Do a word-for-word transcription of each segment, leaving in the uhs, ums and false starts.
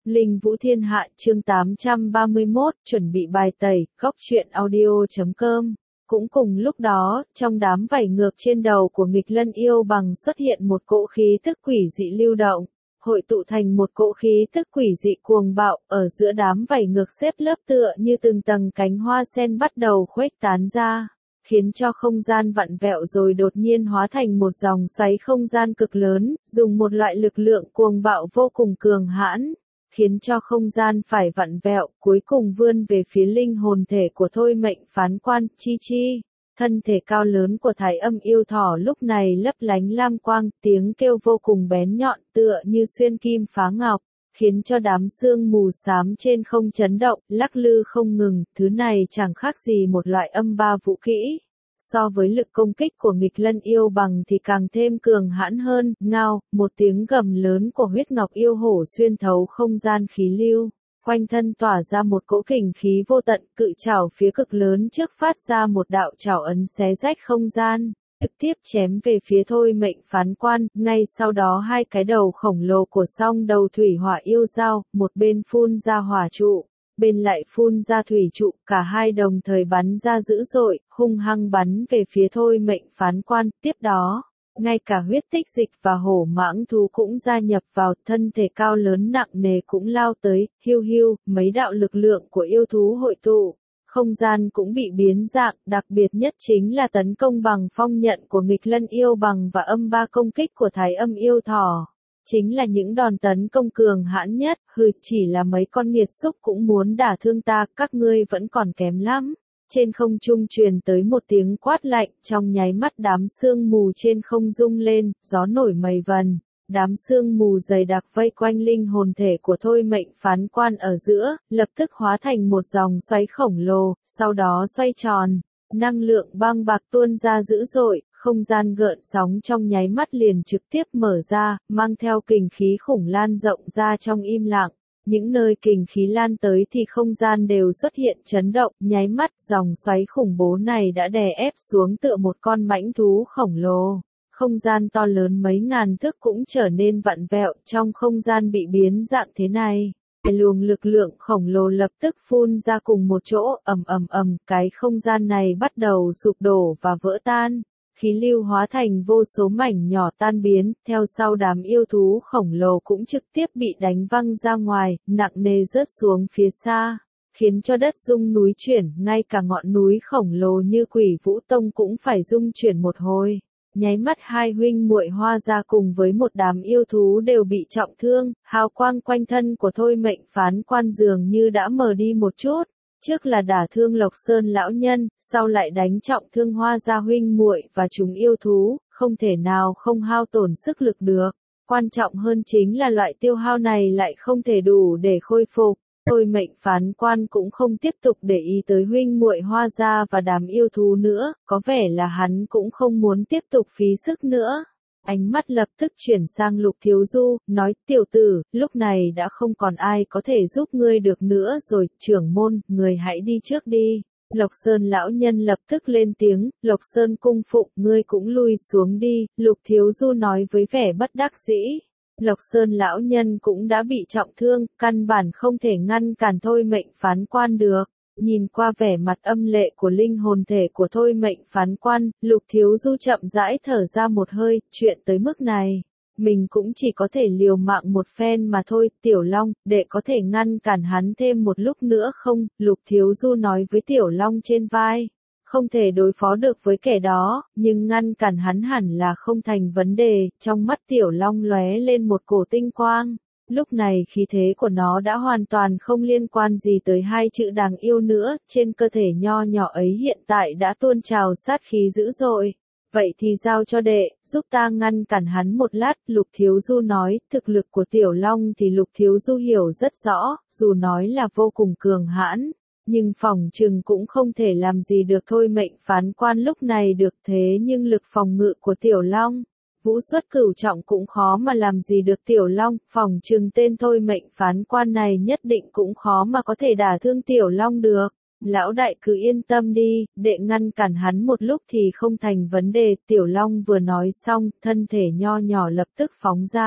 Linh Vũ Thiên Hạ chương tám trăm ba mươi mốt, chuẩn bị bài tẩy, góc truyện audio chấm com. Cũng cùng lúc đó, trong đám vảy ngược trên đầu của nghịch lân yêu bằng xuất hiện một cỗ khí tức quỷ dị lưu động, hội tụ thành một cỗ khí tức quỷ dị cuồng bạo, ở giữa đám vảy ngược xếp lớp tựa như từng tầng cánh hoa sen bắt đầu khuếch tán ra, khiến cho không gian vặn vẹo rồi đột nhiên hóa thành một dòng xoáy không gian cực lớn, dùng một loại lực lượng cuồng bạo vô cùng cường hãn, khiến cho không gian phải vặn vẹo, cuối cùng vươn về phía linh hồn thể của thôi mệnh phán quan, chi chi. Thân thể cao lớn của Thái Âm yêu thỏ lúc này lấp lánh lam quang, tiếng kêu vô cùng bén nhọn tựa như xuyên kim phá ngọc, khiến cho đám sương mù xám trên không chấn động, lắc lư không ngừng, thứ này chẳng khác gì một loại âm ba vũ kỹ. So với lực công kích của nghịch lân yêu bằng thì càng thêm cường hãn hơn, ngao, một tiếng gầm lớn của huyết ngọc yêu hổ xuyên thấu không gian khí lưu, quanh thân tỏa ra một cỗ kình khí vô tận, cự trảo phía cực lớn trước phát ra một đạo trảo ấn xé rách không gian, trực tiếp chém về phía thôi mệnh phán quan, ngay sau đó hai cái đầu khổng lồ của song đầu thủy hỏa yêu dao, một bên phun ra hỏa trụ, bên lại phun ra thủy trụ, cả hai đồng thời bắn ra dữ dội, hung hăng bắn về phía thôi mệnh phán quan, tiếp đó, ngay cả huyết tích dịch và hổ mãng thú cũng gia nhập vào, thân thể cao lớn nặng nề cũng lao tới, hiu hiu, mấy đạo lực lượng của yêu thú hội tụ, không gian cũng bị biến dạng, đặc biệt nhất chính là tấn công bằng phong nhận của nghịch lân yêu bằng và âm ba công kích của Thái Âm yêu thỏ. Chính là những đòn tấn công cường hãn nhất, hừ, chỉ là mấy con nghiệt xúc cũng muốn đả thương ta, các ngươi vẫn còn kém lắm. Trên không trung truyền tới một tiếng quát lạnh, trong nháy mắt đám sương mù trên không rung lên, gió nổi mây vần. Đám sương mù dày đặc vây quanh linh hồn thể của thôi mệnh phán quan ở giữa, lập tức hóa thành một dòng xoáy khổng lồ, sau đó xoay tròn. Năng lượng băng bạc tuôn ra dữ dội, không gian gợn sóng trong nháy mắt liền trực tiếp mở ra, mang theo kình khí khủng lan rộng ra trong im lặng. Những nơi kình khí lan tới thì không gian đều xuất hiện chấn động, nháy mắt dòng xoáy khủng bố này đã đè ép xuống tựa một con mãnh thú khổng lồ. Không gian to lớn mấy ngàn thước cũng trở nên vặn vẹo, trong không gian bị biến dạng thế này. Luồng lực lượng khổng lồ lập tức phun ra cùng một chỗ, ầm ầm ầm, cái không gian này bắt đầu sụp đổ và vỡ tan. Khí lưu hóa thành vô số mảnh nhỏ tan biến, theo sau đám yêu thú khổng lồ cũng trực tiếp bị đánh văng ra ngoài, nặng nề rớt xuống phía xa, khiến cho đất rung núi chuyển, ngay cả ngọn núi khổng lồ như Quỷ Vũ Tông cũng phải rung chuyển một hồi. Nháy mắt hai huynh muội Hoa Gia cùng với một đám yêu thú đều bị trọng thương, hào quang quanh thân của thôi mệnh phán quan dường như đã mờ đi một chút. Trước là đả thương Lộc Sơn lão nhân, sau lại đánh trọng thương Hoa Gia huynh muội và chúng yêu thú, không thể nào không hao tổn sức lực được. Quan trọng hơn chính là loại tiêu hao này lại không thể đủ để khôi phục. Thôi mệnh phán quan cũng không tiếp tục để ý tới huynh muội Hoa Gia và đám yêu thú nữa, có vẻ là hắn cũng không muốn tiếp tục phí sức nữa. Ánh mắt lập tức chuyển sang Lục Thiếu Du, nói, tiểu tử, lúc này đã không còn ai có thể giúp ngươi được nữa rồi, trưởng môn, người hãy đi trước đi. Lộc Sơn lão nhân lập tức lên tiếng, Lộc Sơn cung phụng, ngươi cũng lui xuống đi, Lục Thiếu Du nói với vẻ bất đắc dĩ. Lộc Sơn lão nhân cũng đã bị trọng thương, căn bản không thể ngăn cản thôi mệnh phán quan được. Nhìn qua vẻ mặt âm lệ của linh hồn thể của thôi mệnh phán quan, Lục Thiếu Du chậm rãi thở ra một hơi, chuyện tới mức này. Mình cũng chỉ có thể liều mạng một phen mà thôi, Tiểu Long, để có thể ngăn cản hắn thêm một lúc nữa không? Lục Thiếu Du nói với Tiểu Long trên vai. Không thể đối phó được với kẻ đó, nhưng ngăn cản hắn hẳn là không thành vấn đề, trong mắt Tiểu Long lóe lên một cổ tinh quang. Lúc này khí thế của nó đã hoàn toàn không liên quan gì tới hai chữ đáng yêu nữa, trên cơ thể nho nhỏ ấy hiện tại đã tuôn trào sát khí dữ dội. Vậy thì giao cho đệ, giúp ta ngăn cản hắn một lát, Lục Thiếu Du nói, thực lực của Tiểu Long thì Lục Thiếu Du hiểu rất rõ, dù nói là vô cùng cường hãn. Nhưng phòng trừng cũng không thể làm gì được thôi mệnh phán quan lúc này được thế nhưng lực phòng ngự của Tiểu Long. Vũ xuất cửu trọng cũng khó mà làm gì được Tiểu Long, phòng trừng tên thôi mệnh phán quan này nhất định cũng khó mà có thể đả thương Tiểu Long được. Lão đại cứ yên tâm đi, đệ ngăn cản hắn một lúc thì không thành vấn đề. Tiểu Long vừa nói xong, thân thể nho nhỏ lập tức phóng ra.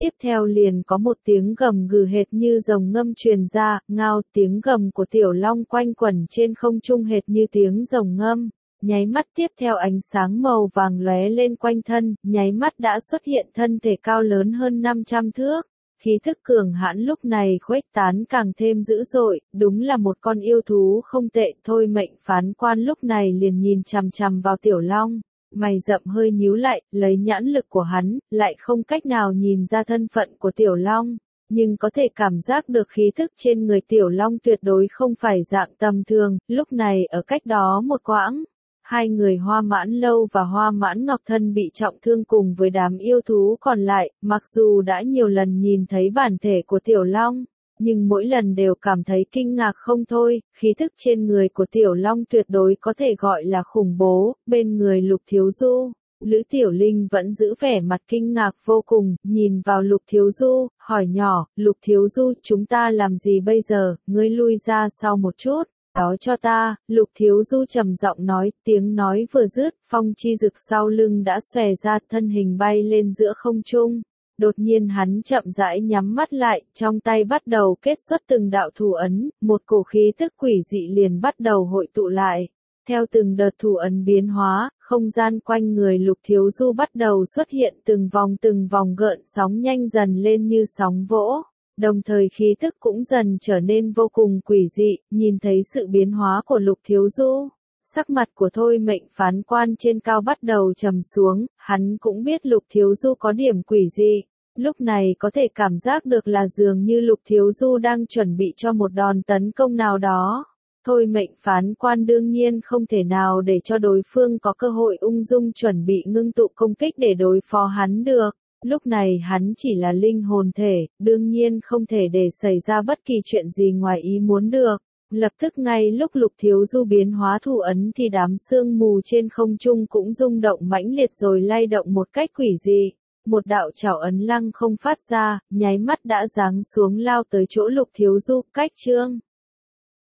Tiếp theo liền có một tiếng gầm gừ hệt như rồng ngâm truyền ra, ngao, tiếng gầm của tiểu long quanh quẩn trên không trung hệt như tiếng rồng ngâm. Nháy mắt tiếp theo ánh sáng màu vàng lóe lên quanh thân, nháy mắt đã xuất hiện thân thể cao lớn hơn năm trăm thước. Khí thức cường hãn lúc này khuếch tán càng thêm dữ dội, đúng là một con yêu thú không tệ. Thôi Mệnh Phán Quan lúc này liền nhìn chằm chằm vào tiểu long. Mày rậm hơi nhíu lại, lấy nhãn lực của hắn, lại không cách nào nhìn ra thân phận của tiểu long. Nhưng có thể cảm giác được khí thức trên người tiểu long tuyệt đối không phải dạng tầm thường. Lúc này ở cách đó một quãng, hai người Hoa Mãn Lâu và Hoa Mãn Ngọc Thân bị trọng thương cùng với đám yêu thú còn lại, mặc dù đã nhiều lần nhìn thấy bản thể của tiểu long, nhưng mỗi lần đều cảm thấy kinh ngạc không thôi. Khí thức trên người của tiểu long tuyệt đối có thể gọi là khủng bố. Bên người Lục Thiếu Du, Lữ Tiểu Linh vẫn giữ vẻ mặt kinh ngạc vô cùng, nhìn vào Lục Thiếu Du, hỏi nhỏ, Lục Thiếu Du, chúng ta làm gì bây giờ, ngươi lui ra sau một chút. Đó cho ta, Lục Thiếu Du trầm giọng nói, tiếng nói vừa dứt, phong chi dực sau lưng đã xòe ra, thân hình bay lên giữa không trung. Đột nhiên hắn chậm rãi nhắm mắt lại, trong tay bắt đầu kết xuất từng đạo thủ ấn, một cổ khí tức quỷ dị liền bắt đầu hội tụ lại. Theo từng đợt thủ ấn biến hóa, không gian quanh người Lục Thiếu Du bắt đầu xuất hiện từng vòng từng vòng gợn sóng nhanh dần lên như sóng vỗ. Đồng thời khí tức cũng dần trở nên vô cùng quỷ dị, nhìn thấy sự biến hóa của Lục Thiếu Du. Sắc mặt của Thôi Mệnh Phán Quan trên cao bắt đầu trầm xuống, hắn cũng biết Lục Thiếu Du có điểm quỷ dị. Lúc này có thể cảm giác được là dường như Lục Thiếu Du đang chuẩn bị cho một đòn tấn công nào đó. Thôi Mệnh Phán Quan đương nhiên không thể nào để cho đối phương có cơ hội ung dung chuẩn bị ngưng tụ công kích để đối phó hắn được. Lúc này hắn chỉ là linh hồn thể, đương nhiên không thể để xảy ra bất kỳ chuyện gì ngoài ý muốn được. Lập tức ngay lúc Lục Thiếu Du biến hóa thủ ấn thì đám sương mù trên không trung cũng rung động mãnh liệt rồi lay động một cách quỷ dị. Một đạo chảo ấn lăng không phát ra, nháy mắt đã giáng xuống lao tới chỗ Lục Thiếu Du, cách chương